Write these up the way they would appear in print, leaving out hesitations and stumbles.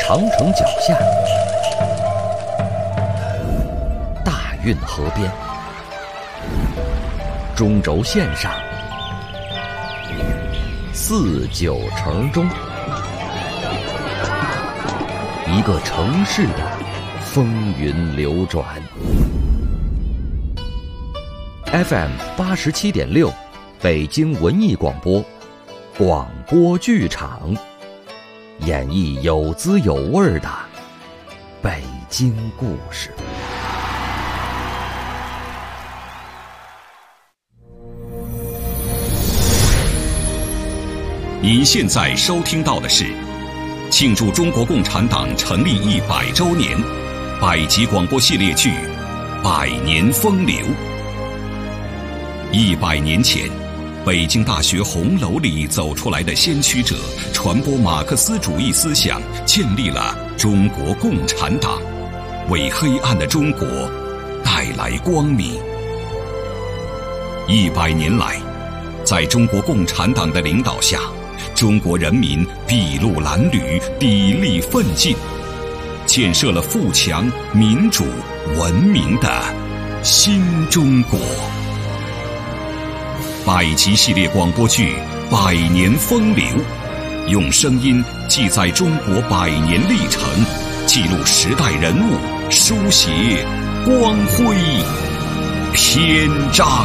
长城脚下，大运河边，中轴线上，四九城中，一个城市的风云流转。FM 87.6，北京文艺广播，广播剧场，演绎有滋有味的北京故事。 您现在收听到的是庆祝中国共产党成立100周年百集广播系列剧《百年风流》。100年前，北京大学红楼里走出来的先驱者，传播马克思主义思想，建立了中国共产党，为黑暗的中国带来光明。100年来，在中国共产党的领导下，中国人民筚路蓝缕，砥砺奋进，建设了富强、民主、文明的新中国。百集系列广播剧《百年风流》，用声音记载中国100年历程，记录时代人物，书写光辉篇章。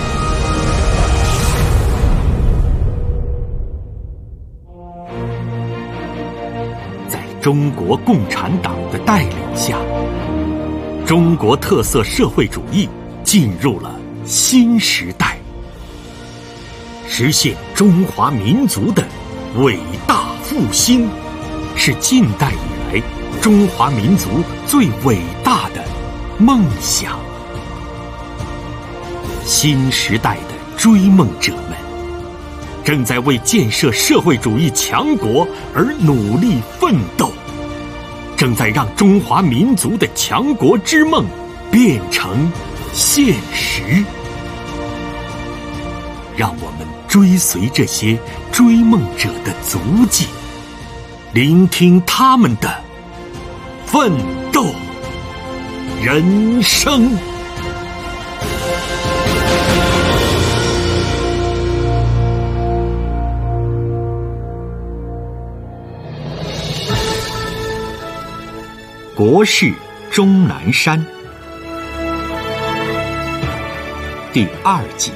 在中国共产党的带领下，中国特色社会主义进入了新时代，实现中华民族的伟大复兴，是近代以来中华民族最伟大的梦想。新时代的追梦者们正在为建设社会主义强国而努力奋斗，正在让中华民族的强国之梦变成现实。让我们追随这些追梦者的足迹，聆听他们的奋斗人生。国事终南山第2集。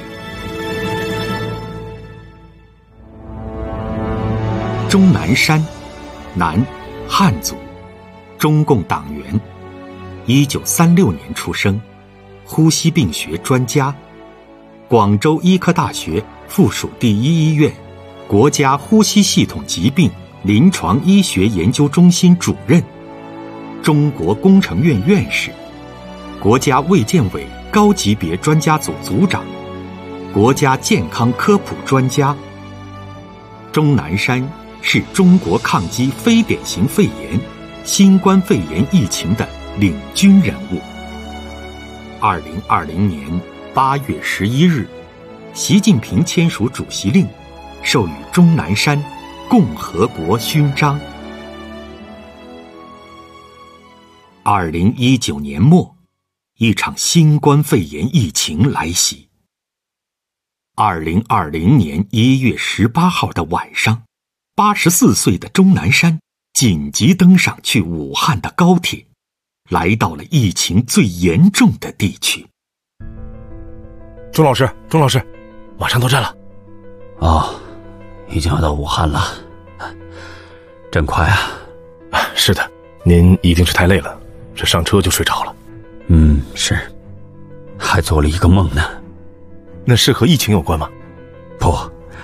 钟南山，男，汉族，中共党员，1936年出生，呼吸病学专家，广州医科大学附属第1医院国家呼吸系统疾病临床医学研究中心主任，中国工程院院士，国家卫健委高级别专家组组长，国家健康科普专家。钟南山是中国抗击非典型肺炎、新冠肺炎疫情的领军人物。2020年8月11日，习近平签署主席令，授予钟南山共和国勋章。2019年末，一场新冠肺炎疫情来袭。2020年1月18号的晚上，84岁的钟南山紧急登上去武汉的高铁，来到了疫情最严重的地区。 钟老师，马上到站了。 哦，已经要到武汉了，真快啊！ 是的，您一定是太累了，这上车就睡着了。 是，还做了一个梦呢。 那是和疫情有关吗？ 不，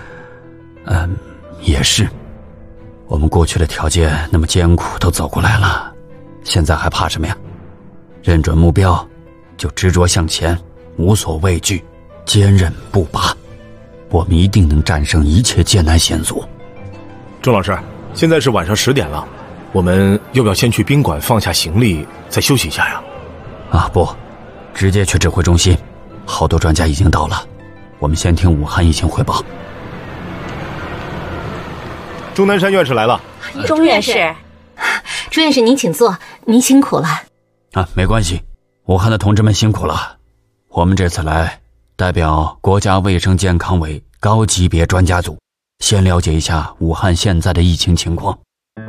也是。我们过去的条件那么艰苦都走过来了，现在还怕什么呀？认准目标，就执着向前，无所畏惧，坚韧不拔。我们一定能战胜一切艰难险阻。 钟老师，现在是晚上10点了，我们要不要先去宾馆放下行李，再休息一下呀？ 不，直接去指挥中心，好多专家已经到了，我们先听武汉疫情汇报。 钟南山院士来了。 钟院士， 朱院士您请坐，您辛苦了。 没关系，武汉的同志们辛苦了。我们这次来代表国家卫生健康委高级别专家组，先了解一下武汉现在的疫情情况。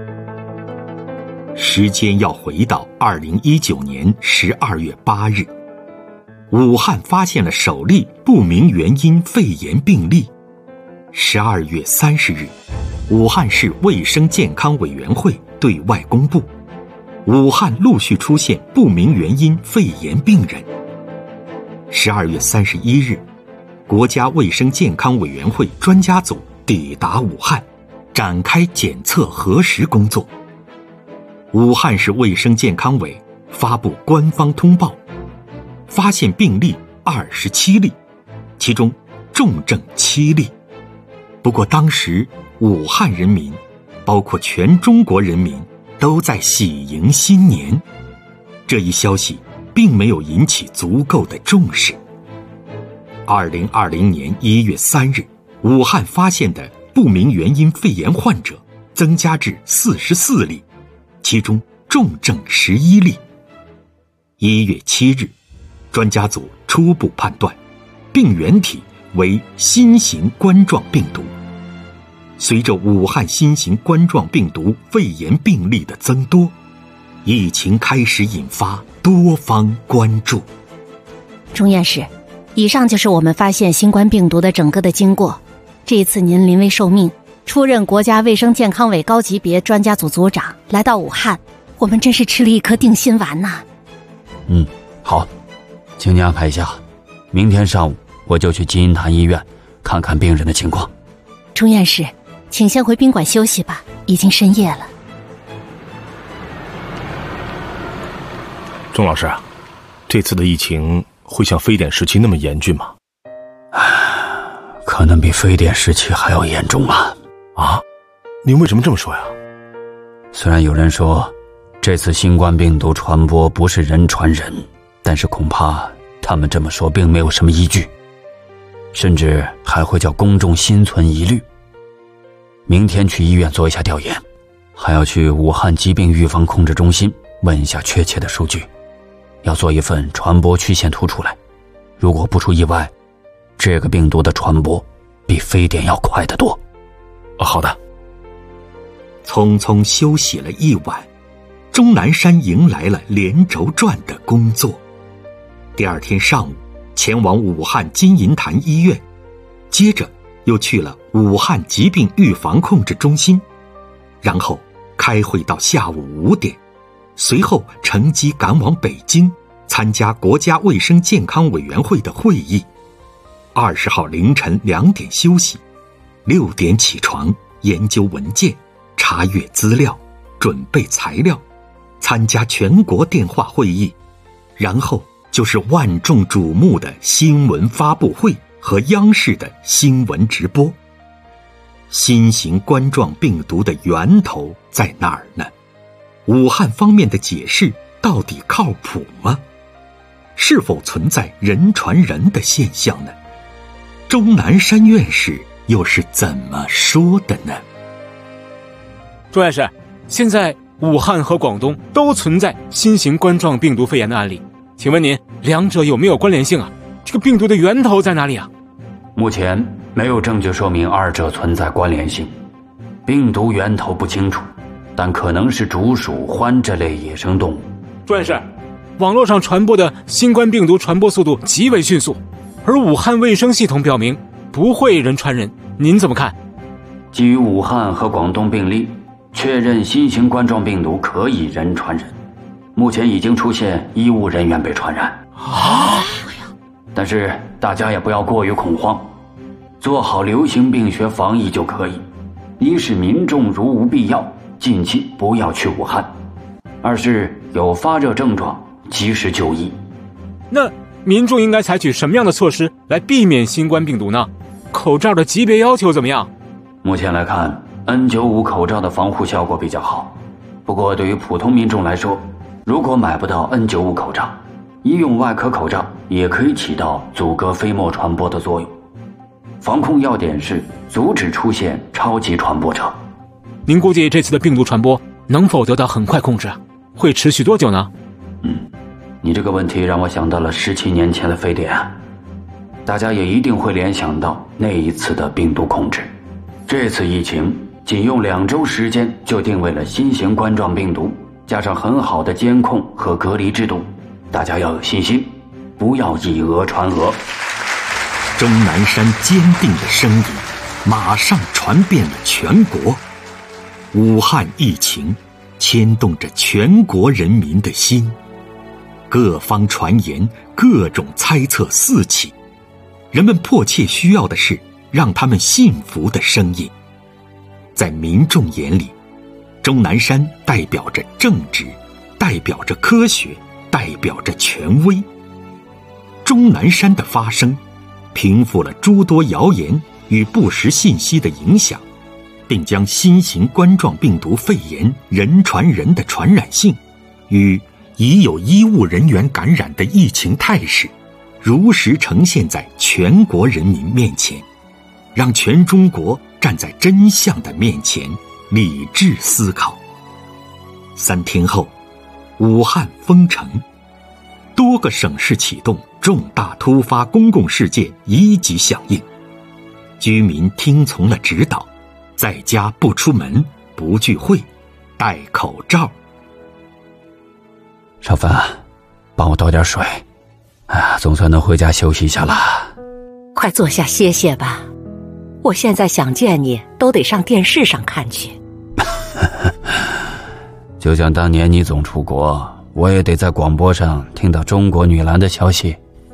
时间要回到2019年12月8日，武汉发现了首例不明原因肺炎病例。12月30日，武汉市卫生健康委员会对外公布，武汉陆续出现不明原因肺炎病人。12月31日，国家卫生健康委员会专家组抵达武汉，展开检测核实工作。武汉市卫生健康委发布官方通报，发现病例27例，其中重症7例。不过当时武汉人民，包括全中国人民都在喜迎新年，这一消息并没有引起足够的重视。2020年1月3日，武汉发现的不明原因肺炎患者增加至44例，其中重症11例。1月7日，专家组初步判断病原体为新型冠状病毒。随着武汉新型冠状病毒肺炎病例的增多，疫情开始引发多方关注。 钟院士，以上就是我们发现新冠病毒的整个的经过。这一次您临危受命，出任国家卫生健康委高级别专家组组长，来到武汉，我们真是吃了一颗定心丸呐。 好，请你安排一下，明天上午我就去金银潭医院看看病人的情况。 钟院士，请先回宾馆休息吧，已经深夜了。 钟老师，这次的疫情会像非典时期那么严峻吗？ 可能比非典时期还要严重啊！ 您为什么这么说呀？ 虽然有人说这次新冠病毒传播不是人传人，但是恐怕他们这么说并没有什么依据，甚至还会叫公众心存疑虑。明天去医院做一下调研，还要去武汉疾病预防控制中心问一下确切的数据，要做一份传播曲线图出来。如果不出意外，这个病毒的传播比非典要快得多。 好的。 匆匆休息了一晚，钟南山迎来了连轴转的工作。第二天上午前往武汉金银潭医院，接着又去了武汉疾病预防控制中心，然后开会到下午5点，随后乘机赶往北京参加国家卫生健康委员会的会议。20号凌晨2点休息，6点起床研究文件，查阅资料，准备材料，参加全国电话会议，然后就是万众瞩目的新闻发布会和央视的新闻直播。新型冠状病毒的源头在哪儿呢？武汉方面的解释到底靠谱吗？是否存在人传人的现象呢？钟南山院士又是怎么说的呢？ 钟院士，现在武汉和广东都存在新型冠状病毒肺炎的案例，请问您两者有没有关联性啊？这个病毒的源头在哪里啊？ 目前没有证据说明二者存在关联性，病毒源头不清楚，但可能是竹鼠、獾这类野生动物。 钟院士，网络上传播的新冠病毒传播速度极为迅速，而武汉卫生系统表明不会人传人，您怎么看？ 基于武汉和广东病例，确认新型冠状病毒可以人传人，目前已经出现医务人员被传染。但是大家也不要过于恐慌，做好流行病学防疫就可以。一是民众如无必要，近期不要去武汉；二是有发热症状，及时就医。 那民众应该采取什么样的措施来避免新冠病毒呢？口罩的级别要求怎么样？ 目前来看，N95 口罩的防护效果比较好。不过对于普通民众来说，如果买不到 N95 口罩，医用外科口罩也可以起到阻隔飞沫传播的作用。防控要点是阻止出现超级传播者。 您估计这次的病毒传播能否得到很快控制啊？会持续多久呢？ 你这个问题让我想到了17年前的非典，大家也一定会联想到那一次的病毒控制。这次疫情仅用2周时间就定位了新型冠状病毒，加上很好的监控和隔离制度，大家要有信心，不要以讹传讹。 钟南山坚定的声音马上传遍了全国，武汉疫情牵动着全国人民的心，各方传言，各种猜测四起，人们迫切需要的是让他们信服的声音。在民众眼里，钟南山代表着正直，代表着科学，代表着权威。钟南山的发声平复了诸多谣言与不实信息的影响，并将新型冠状病毒肺炎人传人的传染性与已有医务人员感染的疫情态势如实呈现在全国人民面前，让全中国站在真相的面前理智思考。3天后，武汉封城，多个省市启动重大突发公共事件1级响应，居民听从了指导，在家不出门，不聚会，戴口罩。 少芬，帮我倒点水，总算能回家休息一下了。 快坐下歇歇吧，我现在想见你都得上电视上看去。 就像当年你总出国，我也得在广播上听到中国女篮的消息。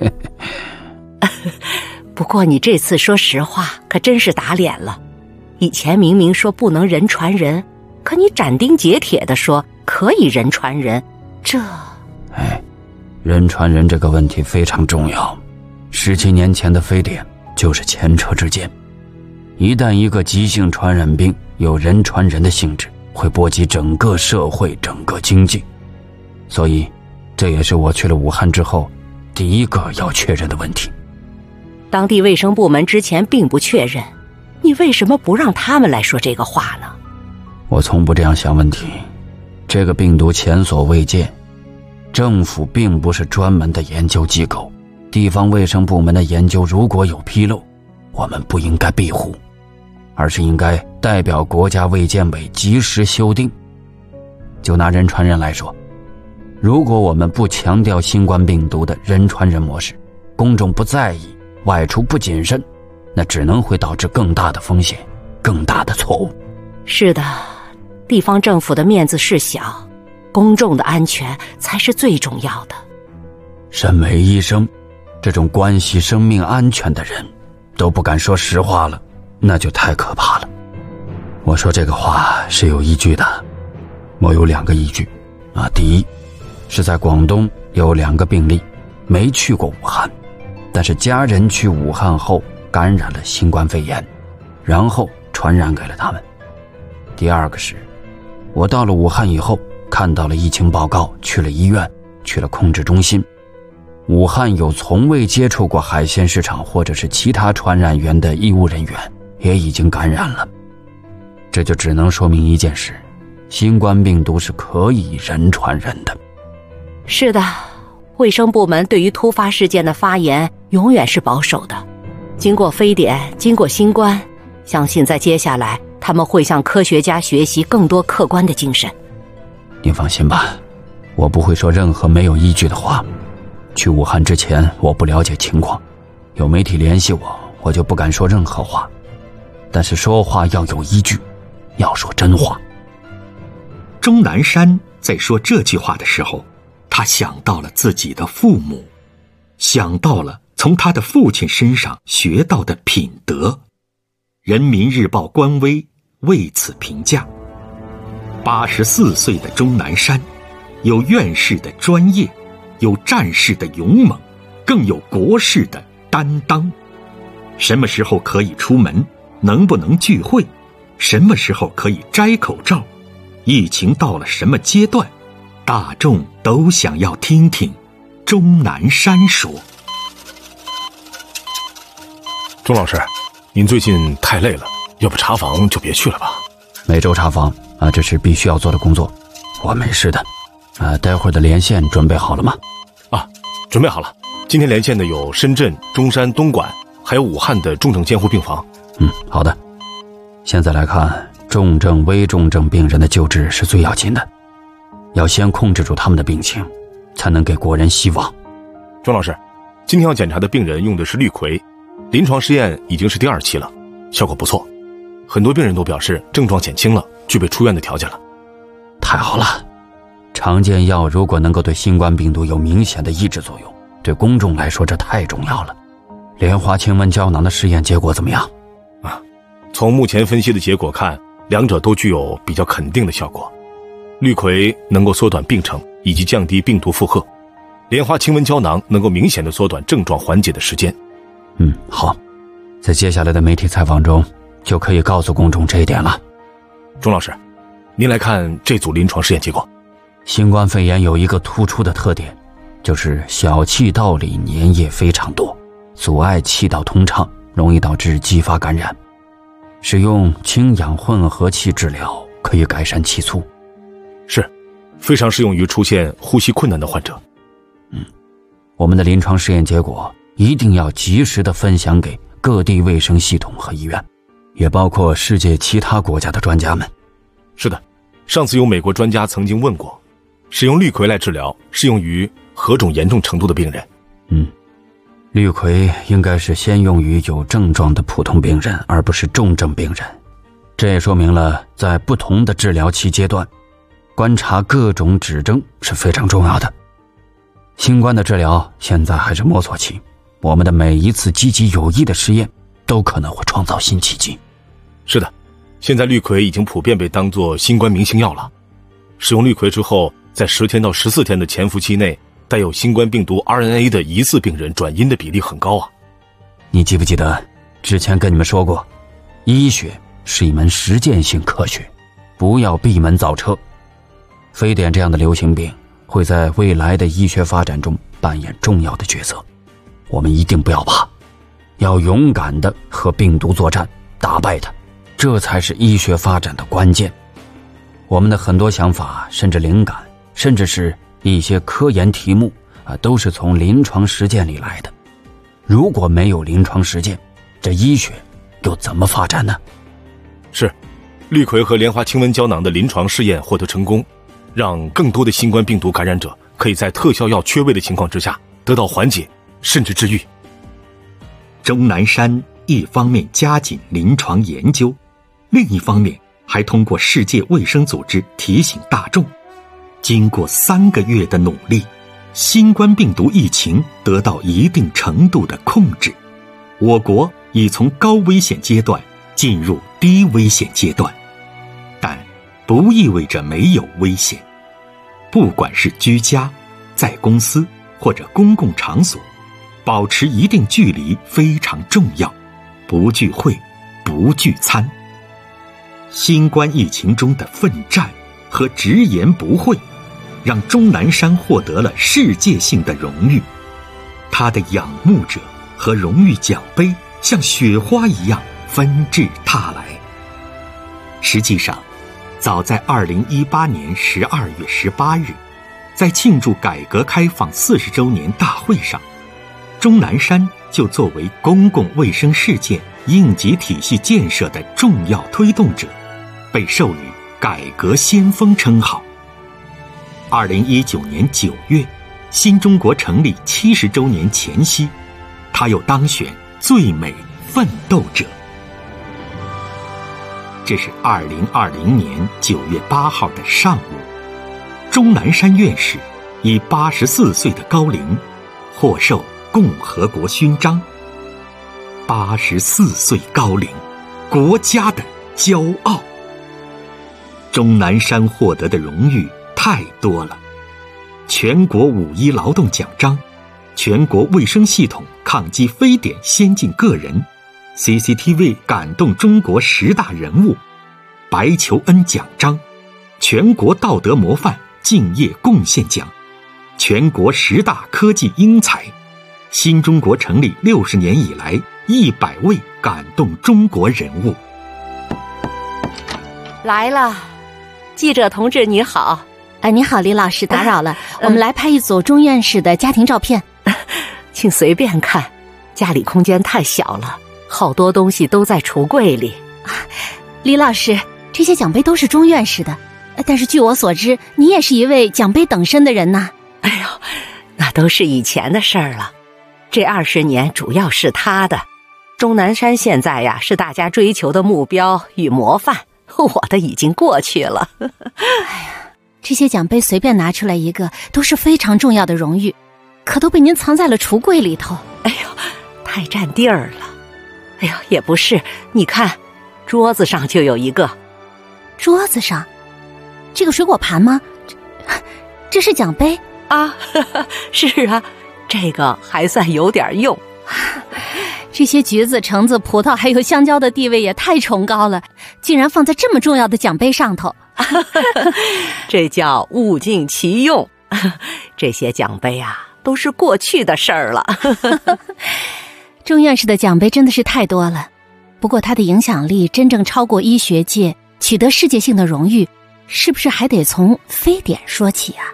不过你这次说实话可真是打脸了，以前明明说不能人传人，可你斩钉截铁地说可以人传人，这…… 人传人这个问题非常重要。17年前的非典就是前车之鉴，一旦一个急性传染病有人传人的性质，会波及整个社会，整个经济。所以这也是我去了武汉之后第一个要确认的问题。 当地卫生部门之前并不确认，你为什么不让他们来说这个话呢？ 我从不这样想问题，这个病毒前所未见，政府并不是专门的研究机构，地方卫生部门的研究如果有纰漏，我们不应该庇护，而是应该代表国家卫健委及时修订。就拿人传人来说，如果我们不强调新冠病毒的人传人模式，公众不在意，外出不谨慎，那只能会导致更大的风险，更大的错误。 是的，地方政府的面子事小，公众的安全才是最重要的。 身为医生，这种关系生命安全的人都不敢说实话了，那就太可怕了。我说这个话是有依据的，我有2个依据第一是在广东有2个病例没去过武汉，但是家人去武汉后感染了新冠肺炎，然后传染给了他们。第2个是我到了武汉以后看到了疫情报告，去了医院，去了控制中心，武汉有从未接触过海鲜市场或者是其他传染源的医务人员也已经感染了。这就只能说明一件事，新冠病毒是可以人传人的。 是的，卫生部门对于突发事件的发言永远是保守的，经过非典，经过新冠，相信在接下来他们会向科学家学习更多客观的精神。 您放心吧，我不会说任何没有依据的话。去武汉之前我不了解情况，有媒体联系我就不敢说任何话，但是说话要有依据，要说真话。 钟南山在说这句话的时候，他想到了自己的父母，想到了从他的父亲身上学到的品德。人民日报官微为此评价：84岁的钟南山，有院士的专业，有战士的勇猛，更有国士的担当。什么时候可以出门，能不能聚会，什么时候可以摘口罩，疫情到了什么阶段，大众都想要听听钟南山说。 钟老师，您最近太累了，要不查房就别去了吧。 每周查房这是必须要做的工作。我没事的。待会儿的连线准备好了吗？ 准备好了。今天连线的有深圳、中山、东莞，还有武汉的重症监护病房。 好的。现在来看，重症、危重症病人的救治是最要紧的，要先控制住他们的病情，才能给国人希望。 庄老师，今天要检查的病人用的是氯喹，临床试验已经是第2期了，效果不错，很多病人都表示症状减轻了，具备出院的条件了。 太好了，常见药如果能够对新冠病毒有明显的抑制作用，对公众来说这太重要了。莲花清瘟胶囊的试验结果怎么样？ 从目前分析的结果看，两者都具有比较肯定的效果。氯喹能够缩短病程以及降低病毒负荷，莲花清瘟胶囊能够明显的缩短症状缓解的时间。 好，在接下来的媒体采访中就可以告诉公众这一点了。 钟老师，您来看这组临床试验结果。 新冠肺炎有一个突出的特点，就是小气道里粘液非常多，阻碍气道通畅，容易导致继发感染。使用氢氧混合气治疗可以改善气促， 是非常适用于出现呼吸困难的患者。 我们的临床试验结果一定要及时地分享给各地卫生系统和医院，也包括世界其他国家的专家们。 是的，上次有美国专家曾经问过，使用氯喹来治疗适用于何种严重程度的病人？ 氯喹应该是先用于有症状的普通病人，而不是重症病人。这也说明了在不同的治疗期阶段，观察各种指征是非常重要的。新冠的治疗现在还是摸索期，我们的每一次积极有益的实验都可能会创造新奇迹。 是的，现在氯喹已经普遍被当作新冠明星药了。使用氯喹之后，在10天到14天的潜伏期内，带有新冠病毒 RNA 的疑似病人转阴的比例很高啊。 你记不记得之前跟你们说过，医学是一门实践性科学，不要闭门造车。非典这样的流行病会在未来的医学发展中扮演重要的角色，我们一定不要怕，要勇敢地和病毒作战，打败它，这才是医学发展的关键。我们的很多想法，甚至灵感，甚至是一些科研题目都是从临床实践里来的。如果没有临床实践，这医学又怎么发展呢？ 是，氯喹和莲花清瘟胶囊的临床试验获得成功，让更多的新冠病毒感染者可以在特效药缺位的情况之下得到缓解，甚至治愈。 钟南山一方面加紧临床研究，另一方面还通过世界卫生组织提醒大众，经过3个月的努力，新冠病毒疫情得到一定程度的控制，我国已从高危险阶段进入低危险阶段，但不意味着没有危险。不管是居家、在公司或者公共场所，保持一定距离非常重要，不聚会，不聚餐。新冠疫情中的奋战和直言不讳，让钟南山获得了世界性的荣誉，他的仰慕者和荣誉奖杯像雪花一样纷至沓来。实际上，早在2018年12月18日，在庆祝改革开放40周年大会上，钟南山就作为公共卫生事件应急体系建设的重要推动者，被授予改革先锋称号。2019年9月，新中国成立70周年前夕，他又当选最美奋斗者。这是2020年9月8号的上午，钟南山院士以84岁的高龄获授共和国勋章。84岁高龄，国家的骄傲。钟南山获得的荣誉太多了，全国5·1劳动奖章，全国卫生系统抗击非典先进个人， CCTV 感动中国10大人物，白求恩奖章，全国道德模范敬业贡献奖，全国10大科技英才，新中国成立60年以来100位感动中国人物。 来了， 记者同志你好。 你好，李老师，打扰了。我们来拍一组中院士的家庭照片。 请随便看，家里空间太小了，好多东西都在橱柜里。 李老师，这些奖杯都是中院士的，但是据我所知，你也是一位奖杯等身的人呐。 哎呦，那都是以前的事儿了。这20年主要是他的。钟南山现在呀，是大家追求的目标与模范，我的已经过去了。 哎呀，这些奖杯随便拿出来一个都是非常重要的荣誉，可都被您藏在了橱柜里头。 哎呦，太占地儿了。哎呦，也不是，你看桌子上就有一个。 桌子上这个水果盘吗？这是奖杯啊？是啊，这个还算有点用。 这些橘子、橙子、葡萄还有香蕉的地位也太崇高了，竟然放在这么重要的奖杯上头。 这叫物尽其用。这些奖杯啊，都是过去的事儿了。 钟院士的奖杯真的是太多了，不过他的影响力真正超过医学界，取得世界性的荣誉，是不是还得从非典说起啊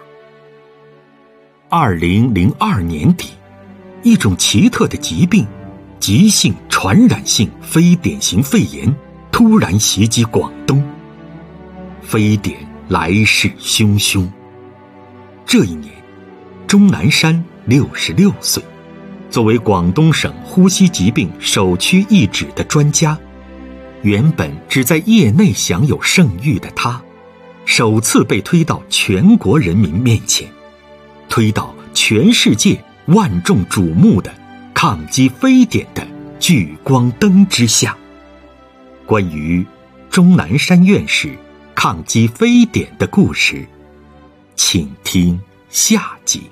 ？2002年底，一种奇特的疾病，急性传染性非典型肺炎突然袭击广东，非典来势汹汹。这一年，钟南山66岁，作为广东省呼吸疾病首屈一指的专家，原本只在业内享有盛誉的他，首次被推到全国人民面前，推到全世界万众瞩目的抗击非典的聚光灯之下。关于钟南山院士抗击非典的故事，请听下集。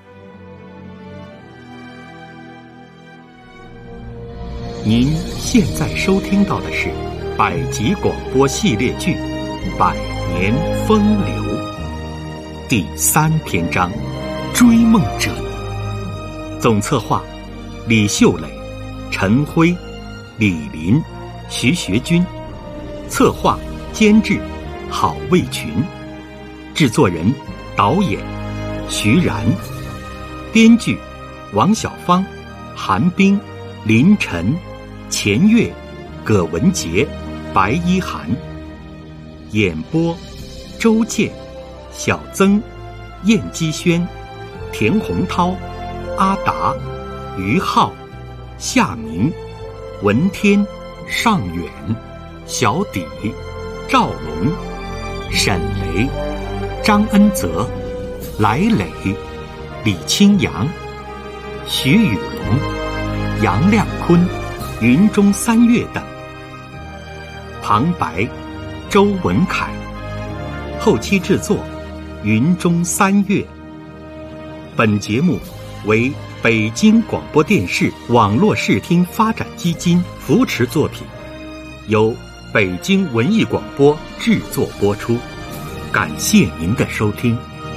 您现在收听到的是百集广播系列剧《百年风流》第3篇章《追梦者》，总策划李秀磊、陈辉、李林、徐学军，策划监制郝卫群，制作人导演徐然，编剧王小芳、韩冰、林晨、钱月、葛文杰、白一涵，演播周健、小曾、燕基轩、田洪涛、阿达、于浩、夏明、文天、尚远、小底、赵龙、沈雷、张恩泽、来磊、李清扬、徐宇龙、杨亮坤、云中三月等。旁白周文凯，后期制作云中三月。本节目为北京广播电视网络视听发展基金扶持作品，由北京文艺广播制作播出。感谢您的收听。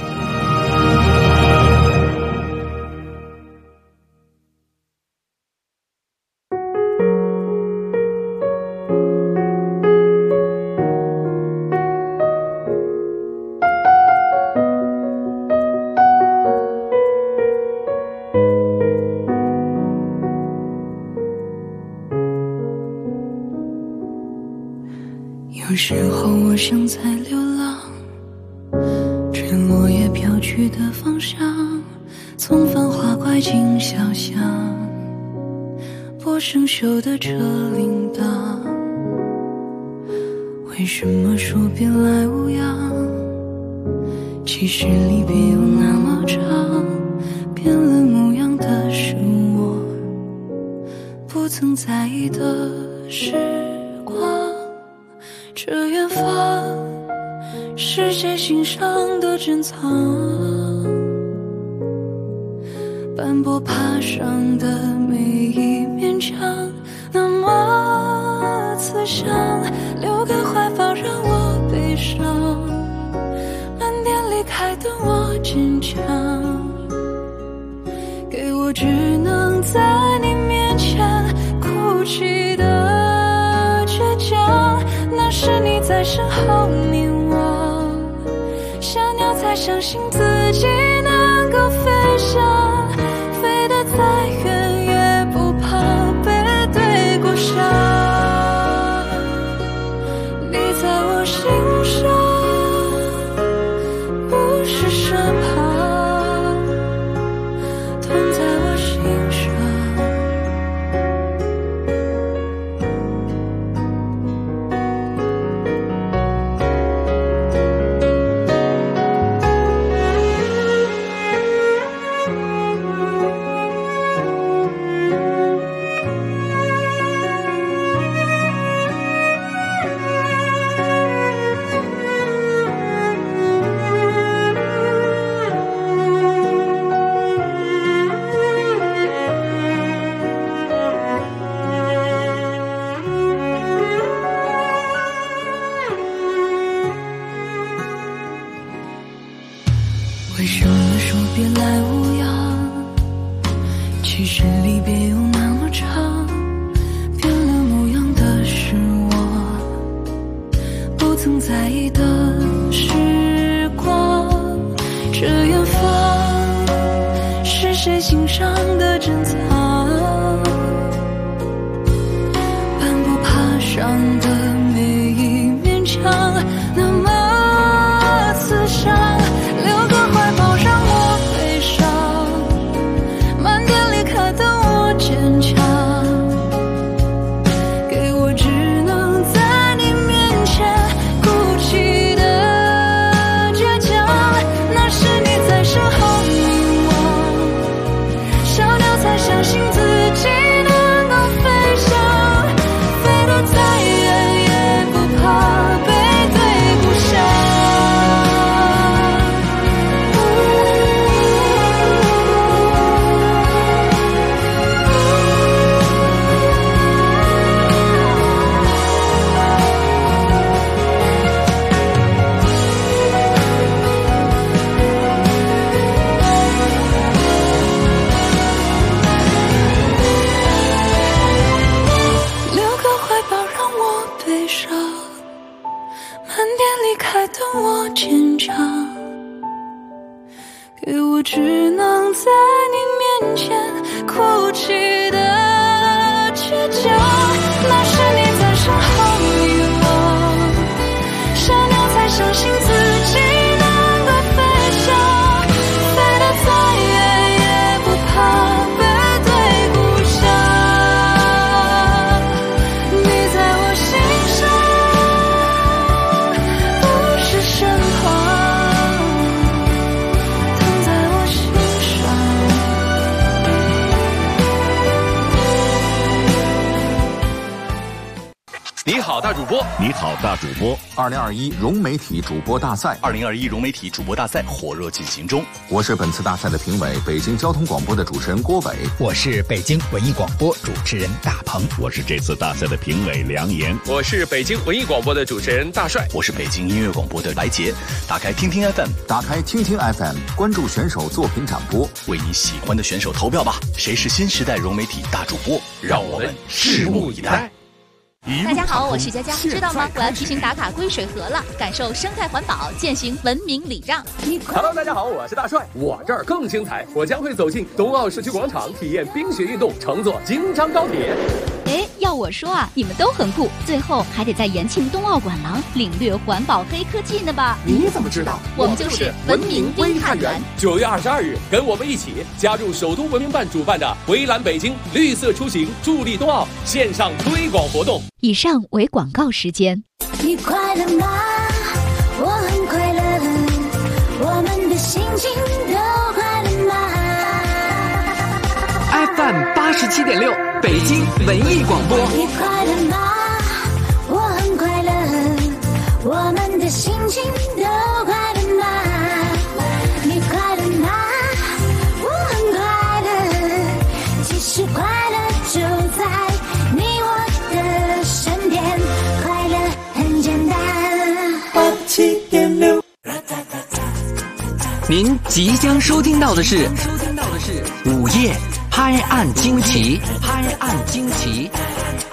有时候我像在流浪，吹落叶飘去的方向，从繁华拐进小巷，拨生锈的车铃铛。为什么说别来无恙？其实离别有那么长，变了模样的是我不曾在意的时光。这远方是谁心上的珍藏，斑驳爬上的每一面墙，那么慈祥，留给怀抱让我悲伤，慢点离开等我坚强，给我只能在你面前哭泣的倔强。那是你在身后凝望， 才相信自己能够飞翔，飞得再远也不怕背对过伤。你在我心上，不是身旁，疼在我心上。为什么说别来无恙？其实离别有那么长，变了模样的是我不曾在意的时光。这远方是谁心上的珍藏？斑驳爬上的每一面墙，那么刺伤。留个怀抱让我悲伤，慢点离开的我坚强，给我只能在你面前鼓起的倔强。那是你在身后凝望，小鸟才相信自己能够飞翔，飞得再远也不怕背对故乡。等我坚强，给我只能在你面前哭泣的倔强。那是你在身后遗忘，小鸟才相信自己能够飞翔，飞得再远也不怕背对故乡。你在我心上，身旁，疼在我心上。你好，大主播！ 你好，大主播 ！2021融媒体主播大赛 ，2021融媒体主播大赛火热进行中。 我是本次大赛的评委，北京交通广播的主持人郭伟。 我是北京文艺广播主持人大鹏。 我是这次大赛的评委梁岩。 我是北京文艺广播的主持人大帅。 我是北京音乐广播的白洁。打开听听 FM， 打开听听 FM， 关注选手作品展播， 为你喜欢的选手投票吧！谁是新时代融媒体大主播？让我们拭目以待。 大家好，我是佳佳，知道吗？我要提醒打卡归水河了，感受生态环保，践行文明礼让。 Hello， 大家好，我是大帅，我这儿更精彩，我将会走进冬奥市区广场，体验冰雪运动，乘坐京张高铁。 哎，要我说啊，你们都很酷，最后还得在延庆冬奥馆廊领略环保黑科技呢吧？ 你怎么知道？ 我们就是文明微探员。 9月22日，跟我们一起加入首都文明办主办的微蓝北京绿色出行助力冬奥线上推广活动。 以上为广告时间。 你快乐吗？我很快乐，我们的心情都快乐吗 ？FM 87.6，北京文艺广播。 你快乐吗？我很快乐，我们的心情都快乐吗？你快乐吗？我很快乐，其实快乐就在你我的身边，快乐很简单。87.6， 您即将收听到的是午夜拍案惊奇，拍案惊奇。